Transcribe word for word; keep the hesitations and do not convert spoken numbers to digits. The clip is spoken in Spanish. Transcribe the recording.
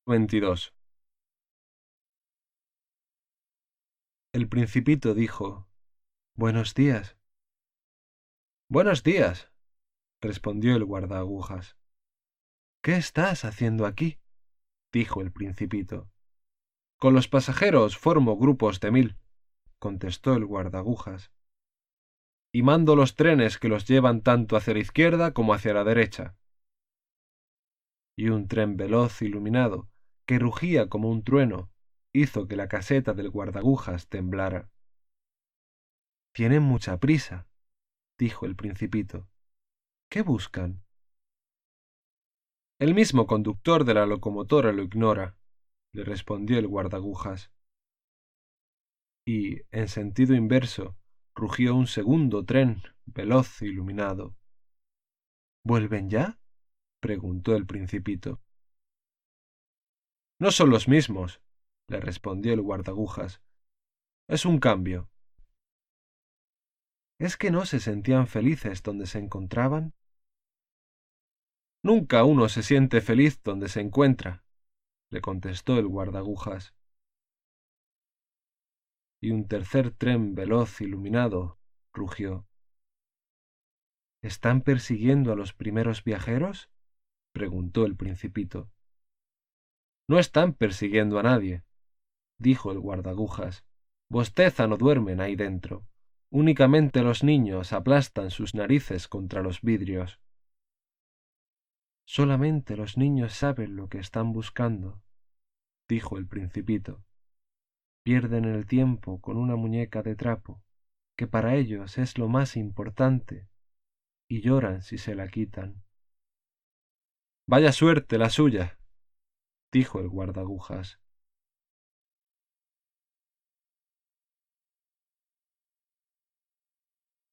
veintidós. El Principito dijo: «Buenos días». «Buenos días», respondió el guardaagujas. «¿Qué estás haciendo aquí?», dijo el Principito. «Con los pasajeros formo grupos de mil», contestó el guardaagujas, «y mando los trenes que los llevan tanto hacia la izquierda como hacia la derecha». Y un tren veloz iluminado, que rugía como un trueno, hizo que la caseta del guardaagujas temblara. «Tienen mucha prisa», dijo el Principito. «¿Qué buscan?». «El mismo conductor de la locomotora lo ignora», le respondió el guardaagujas. Y, en sentido inverso, rugió un segundo tren veloz e iluminado. «¿Vuelven ya?», preguntó el Principito. «No son los mismos», le respondió el guardaagujas. «Es un cambio». ¿Es que no se sentían felices donde se encontraban? «Nunca uno se siente feliz donde se encuentra», le contestó el guardaagujas. Y un tercer tren veloz iluminado rugió. «¿Están persiguiendo a los primeros viajeros?», preguntó el Principito. «No están persiguiendo a nadie», dijo el guardaagujas. «Bostezan o duermen ahí dentro. Únicamente los niños aplastan sus narices contra los vidrios». «Solamente los niños saben lo que están buscando», dijo el Principito. «Pierden el tiempo con una muñeca de trapo, que para ellos es lo más importante, y lloran si se la quitan». «Vaya suerte la suya», dijo el guardaagujas.